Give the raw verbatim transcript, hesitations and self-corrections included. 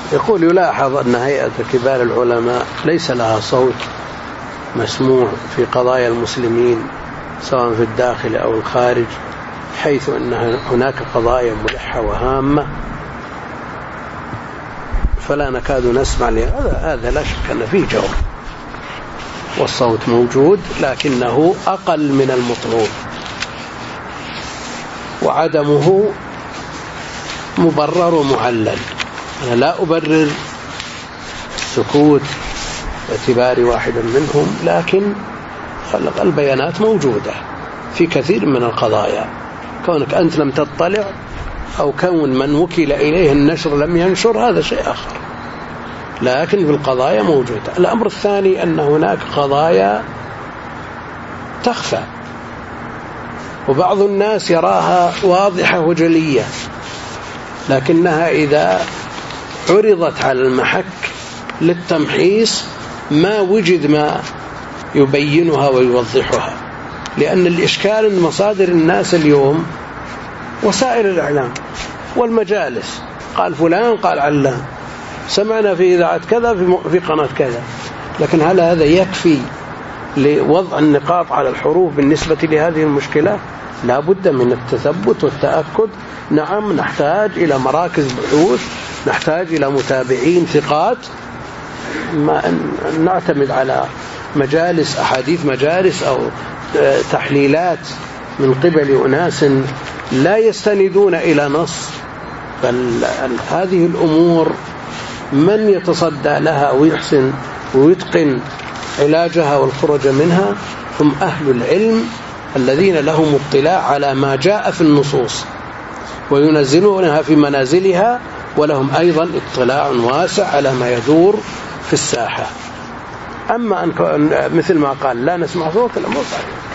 يقول يلاحظ أن هيئة كبار العلماء ليس لها صوت مسموع في قضايا المسلمين سواء في الداخل أو الخارج، حيث أن هناك قضايا ملحة وهامة فلا نكاد نسمع لهذا. هذا لا شك أن فيه جواب، والصوت موجود لكنه أقل من المطلوب، وعدمه مبرر ومعلل. أنا لا أبرر السكوت باعتبار واحد منهم، لكن البيانات موجودة في كثير من القضايا. كونك أنت لم تطلع أو كون من وكل إليه النشر لم ينشر هذا شيء آخر، لكن في القضايا موجودة. الأمر الثاني أن هناك قضايا تخفى وبعض الناس يراها واضحة وجلية، لكنها إذا عرضت على المحك للتمحيص ما وجد ما يبينها ويوضحها. لأن الإشكال أن مصادر الناس اليوم وسائل الإعلام والمجالس، قال فلان قال علان، سمعنا في إذاعة كذا في قناة كذا، لكن هل هذا يكفي لوضع النقاط على الحروف بالنسبة لهذه المشكلة؟ لا بد من التثبت والتأكد. نعم نحتاج إلى مراكز بحوث، نحتاج إلى متابعين ثقات، ما أن نعتمد على مجالس أحاديث مجالس أو تحليلات من قبل أناس لا يستندون إلى نص. بل هذه الأمور من يتصدى لها ويحسن ويتقن علاجها والخروج منها هم أهل العلم الذين لهم اطلاع على ما جاء في النصوص وينزلونها في منازلها، ولهم أيضا اطلاع واسع على ما يدور في الساحة. أما أن مثل ما قال لا نسمع صوت الأمور صحيح.